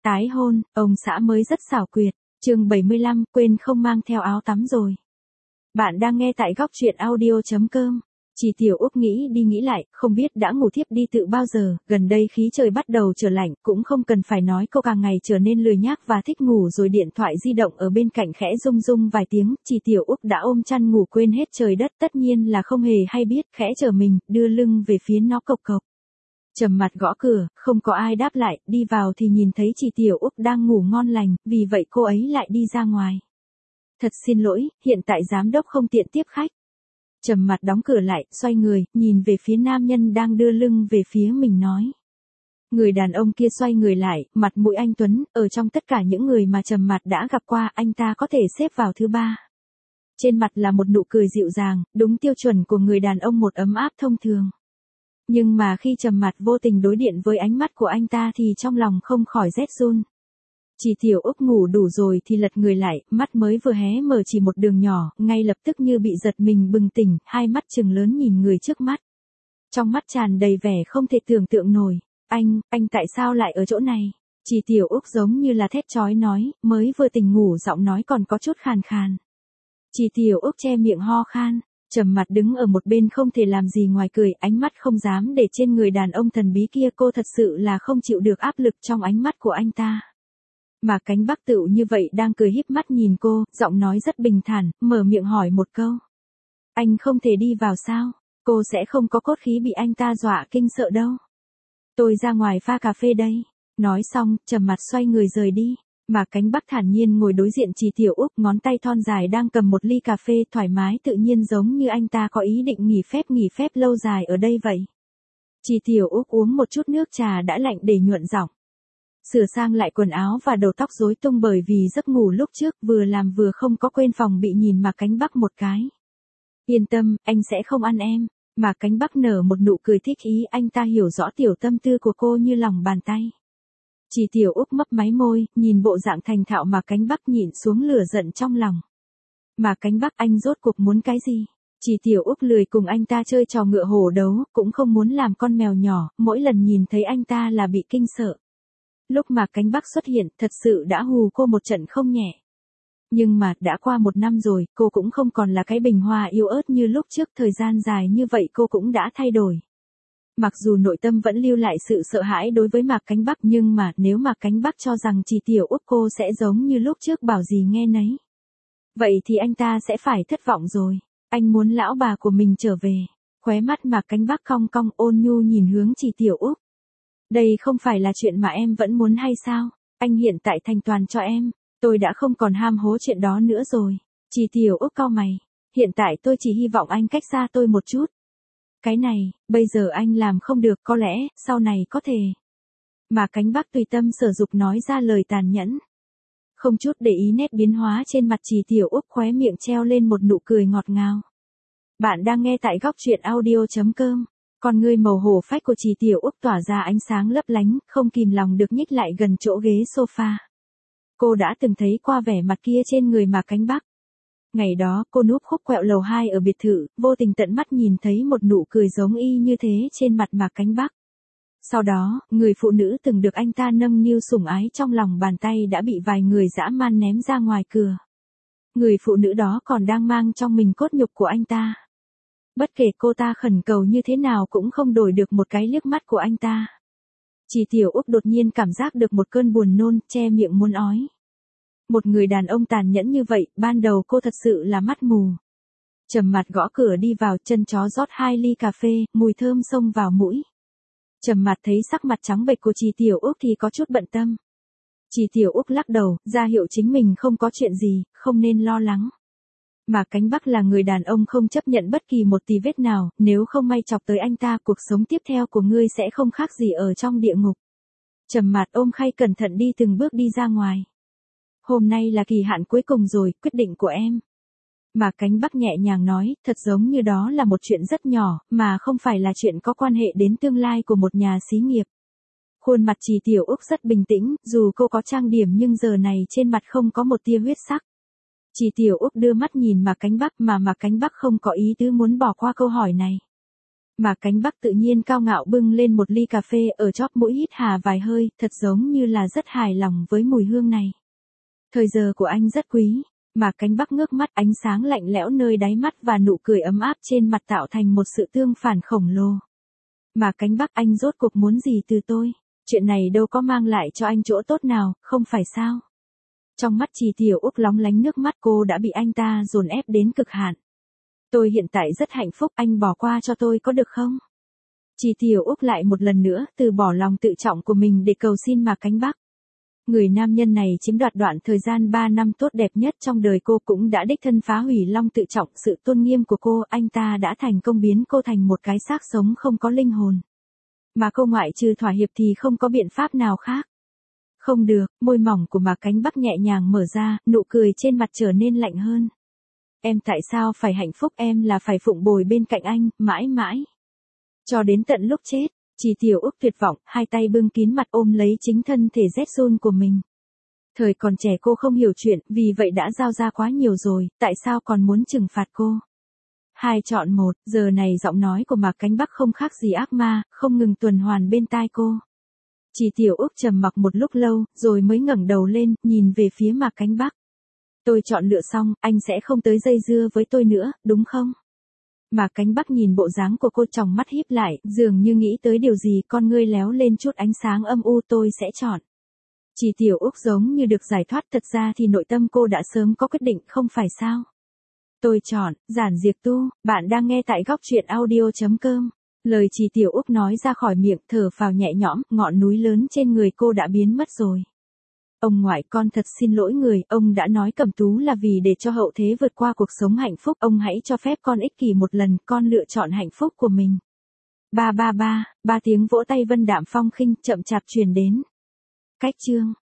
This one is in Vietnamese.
Tái hôn, ông xã mới rất xảo quyệt. Chương 75, quên không mang theo áo tắm rồi. Bạn đang nghe tại góc truyện audio.com. Chị Tiểu Úc nghĩ đi nghĩ lại, không biết đã ngủ thiếp đi từ bao giờ, gần đây khí trời bắt đầu trở lạnh, cũng không cần phải nói cô càng ngày trở nên lười nhác và thích ngủ rồi điện thoại di động ở bên cạnh khẽ rung rung vài tiếng, chị Tiểu Úc đã ôm chăn ngủ quên hết trời đất, tất nhiên là không hề hay biết, khẽ trở mình, đưa lưng về phía nó cộc cộc. Trầm mặt gõ cửa, không có ai đáp lại, đi vào thì nhìn thấy chị Tiểu Úc đang ngủ ngon lành, vì vậy cô ấy lại đi ra ngoài. Thật xin lỗi, hiện tại giám đốc không tiện tiếp khách. Trầm mặt đóng cửa lại, xoay người, nhìn về phía nam nhân đang đưa lưng về phía mình nói. Người đàn ông kia xoay người lại, mặt mũi anh tuấn, ở trong tất cả những người mà Trầm mặt đã gặp qua, anh ta có thể xếp vào thứ 3. Trên mặt là một nụ cười dịu dàng, đúng tiêu chuẩn của người đàn ông một ấm áp thông thường. Nhưng mà khi Trầm mặt vô tình đối điện với ánh mắt của anh ta thì trong lòng không khỏi rét run. Chị Tiểu Úc ngủ đủ rồi thì lật người lại, mắt mới vừa hé mở chỉ một đường nhỏ, ngay lập tức như bị giật mình bừng tỉnh, hai mắt trừng lớn nhìn người trước mắt. Trong mắt tràn đầy vẻ không thể tưởng tượng nổi. Anh tại sao lại ở chỗ này? Chị Tiểu Úc giống như là thét chói nói, mới vừa tỉnh ngủ giọng nói còn có chút khàn khàn. Chị Tiểu Úc che miệng ho khan. Trầm mặt đứng ở một bên không thể làm gì ngoài cười, ánh mắt không dám để trên người đàn ông thần bí kia, cô thật sự là không chịu được áp lực trong ánh mắt của anh ta. Mà Cánh Bắc Tựu như vậy đang cười híp mắt nhìn cô, giọng nói rất bình thản, mở miệng hỏi một câu. Anh không thể đi vào sao? Cô sẽ không có cốt khí bị anh ta dọa kinh sợ đâu. Tôi ra ngoài pha cà phê đây. Nói xong, Trầm mặt xoay người rời đi. Mà Cánh Bắc thản nhiên ngồi đối diện chị Tiểu Úc, ngón tay thon dài đang cầm một ly cà phê thoải mái tự nhiên giống như anh ta có ý định nghỉ phép lâu dài ở đây vậy. Chị Tiểu Úc uống một chút nước trà đã lạnh để nhuận giọng. Sửa sang lại quần áo và đầu tóc rối tung bởi vì giấc ngủ lúc trước, vừa làm vừa không có quên phòng bị nhìn mà Cánh Bắc một cái. Yên tâm, anh sẽ không ăn em. Mà Cánh Bắc nở một nụ cười thích ý, anh ta hiểu rõ tiểu tâm tư của cô như lòng bàn tay. Chị Tiểu Úc mấp máy môi, nhìn bộ dạng thành thạo mà Cánh Bắc nhịn xuống lửa giận trong lòng. Mà Cánh Bắc, anh rốt cuộc muốn cái gì? Chị Tiểu Úc lười cùng anh ta chơi trò ngựa hổ đấu, cũng không muốn làm con mèo nhỏ, mỗi lần nhìn thấy anh ta là bị kinh sợ. Lúc mà Cánh Bắc xuất hiện, thật sự đã hù cô một trận không nhẹ. Nhưng mà, đã qua 1 năm rồi, cô cũng không còn là cái bình hoa yếu ớt như lúc trước, thời gian dài như vậy cô cũng đã thay đổi. Mặc dù nội tâm vẫn lưu lại sự sợ hãi đối với Mạc Cánh Bắc, nhưng mà nếu Mạc Cánh Bắc cho rằng chị Tiểu Úc cô sẽ giống như lúc trước bảo gì nghe nấy, vậy thì anh ta sẽ phải thất vọng rồi. Anh muốn lão bà của mình trở về. Khóe mắt Mạc Cánh Bắc cong cong, ôn nhu nhìn hướng chị Tiểu Úc. Đây không phải là chuyện mà em vẫn muốn hay sao? Anh hiện tại thành toàn cho em. Tôi đã không còn ham hố chuyện đó nữa rồi. Chị Tiểu Úc cau mày. Hiện tại tôi chỉ hy vọng anh cách xa tôi một chút. Cái này, bây giờ anh làm không được, có lẽ, sau này có thể. Mà Cánh Bắc tùy tâm sở dục nói ra lời tàn nhẫn. Không chút để ý nét biến hóa trên mặt chị Tiểu Úc, khóe miệng treo lên một nụ cười ngọt ngào. Bạn đang nghe tại góc truyện audio.com. Con ngươi màu hổ phách của chị Tiểu Úc tỏa ra ánh sáng lấp lánh, không kìm lòng được nhích lại gần chỗ ghế sofa. Cô đã từng thấy qua vẻ mặt kia trên người Mạc Cánh Bắc. Ngày đó, cô núp khúc quẹo lầu 2 ở biệt thự, vô tình tận mắt nhìn thấy một nụ cười giống y như thế trên mặt Mạc Cánh Bắc. Sau đó, người phụ nữ từng được anh ta nâng niu sủng ái trong lòng bàn tay đã bị vài người dã man ném ra ngoài cửa. Người phụ nữ đó còn đang mang trong mình cốt nhục của anh ta. Bất kể cô ta khẩn cầu như thế nào cũng không đổi được một cái liếc mắt của anh ta. Chị Tiểu Úc đột nhiên cảm giác được một cơn buồn nôn, che miệng muốn ói. Một người đàn ông tàn nhẫn như vậy, ban đầu cô thật sự là mắt mù. Trầm mặt gõ cửa đi vào, chân chó rót 2 ly cà phê, mùi thơm xông vào mũi. Trầm mặt thấy sắc mặt trắng bệch của chị Tiểu Úc thì có chút bận tâm. Chị Tiểu Úc lắc đầu, ra hiệu chính mình không có chuyện gì, không nên lo lắng. Mà Cánh Bắc là người đàn ông không chấp nhận bất kỳ một tì vết nào, nếu không may chọc tới anh ta, cuộc sống tiếp theo của ngươi sẽ không khác gì ở trong địa ngục. Trầm mặt ôm khay cẩn thận đi từng bước đi ra ngoài. Hôm nay là kỳ hạn cuối cùng rồi, quyết định của em. Mà Cánh Bắc nhẹ nhàng nói, thật giống như đó là một chuyện rất nhỏ, mà không phải là chuyện có quan hệ đến tương lai của một nhà xí nghiệp. Khuôn mặt chị Tiểu Úc rất bình tĩnh, dù cô có trang điểm nhưng giờ này trên mặt không có một tia huyết sắc. Chị Tiểu Úc đưa mắt nhìn Mạc Cánh Bắc, mà Mạc Cánh Bắc không có ý tứ muốn bỏ qua câu hỏi này. Mà Cánh Bắc tự nhiên cao ngạo bưng lên một ly cà phê ở chóp mũi hít hà vài hơi, thật giống như là rất hài lòng với mùi hương này. Thời giờ của anh rất quý. Mà Cánh Bắc ngước mắt, ánh sáng lạnh lẽo nơi đáy mắt và nụ cười ấm áp trên mặt tạo thành một sự tương phản khổng lồ. Mà Cánh Bắc, anh rốt cuộc muốn gì từ tôi? Chuyện này đâu có mang lại cho anh chỗ tốt nào, không phải sao? Trong mắt Trì Tiểu Úc lóng lánh nước mắt, cô đã bị anh ta dồn ép đến cực hạn. Tôi hiện tại rất hạnh phúc, anh bỏ qua cho tôi có được không? Trì Tiểu Úc lại một lần nữa từ bỏ lòng tự trọng của mình để cầu xin Mạc Cánh Bắc. Người nam nhân này chiếm đoạt đoạn thời gian 3 năm tốt đẹp nhất trong đời cô, cũng đã đích thân phá hủy lòng tự trọng, sự tôn nghiêm của cô. Anh ta đã thành công biến cô thành một cái xác sống không có linh hồn. Mà cô ngoại trừ thỏa hiệp thì không có biện pháp nào khác. Không được, môi mỏng của Mạc Cánh Bắc nhẹ nhàng mở ra, nụ cười trên mặt trở nên lạnh hơn. Em tại sao phải hạnh phúc, em là phải phụng bồi bên cạnh anh, mãi mãi. Cho đến tận lúc chết. Trì Tiểu Úc tuyệt vọng, hai tay bưng kín mặt ôm lấy chính thân thể rét run của mình. Thời còn trẻ cô không hiểu chuyện, vì vậy đã giao ra quá nhiều rồi, tại sao còn muốn trừng phạt cô? 2 chọn 1, giờ này giọng nói của Mạc Cánh Bắc không khác gì ác ma, không ngừng tuần hoàn bên tai cô. Trì Tiểu Úc trầm mặc một lúc lâu, rồi mới ngẩng đầu lên, nhìn về phía Mạc Cánh Bắc. Tôi chọn lựa xong, anh sẽ không tới dây dưa với tôi nữa, đúng không? Mạc Cánh Bắc nhìn bộ dáng của cô, tròng mắt híp lại, dường như nghĩ tới điều gì, con ngươi léo lên chút ánh sáng âm u. Tôi sẽ chọn. Trì Tiểu Úc giống như được giải thoát, thật ra thì nội tâm cô đã sớm có quyết định, không phải sao? Tôi chọn, Giản Diệp Tu, bạn đang nghe tại góc truyện audio.com. Lời Trì Tiểu Úc nói ra khỏi miệng, thở phào nhẹ nhõm, ngọn núi lớn trên người cô đã biến mất rồi. Ông ngoại, con thật xin lỗi người, ông đã nói Cẩm Tú là vì để cho hậu thế vượt qua cuộc sống hạnh phúc, ông hãy cho phép con ích kỷ một lần, con lựa chọn hạnh phúc của mình. Ba tiếng vỗ tay vân đạm phong khinh chậm chạp truyền đến. Cách chương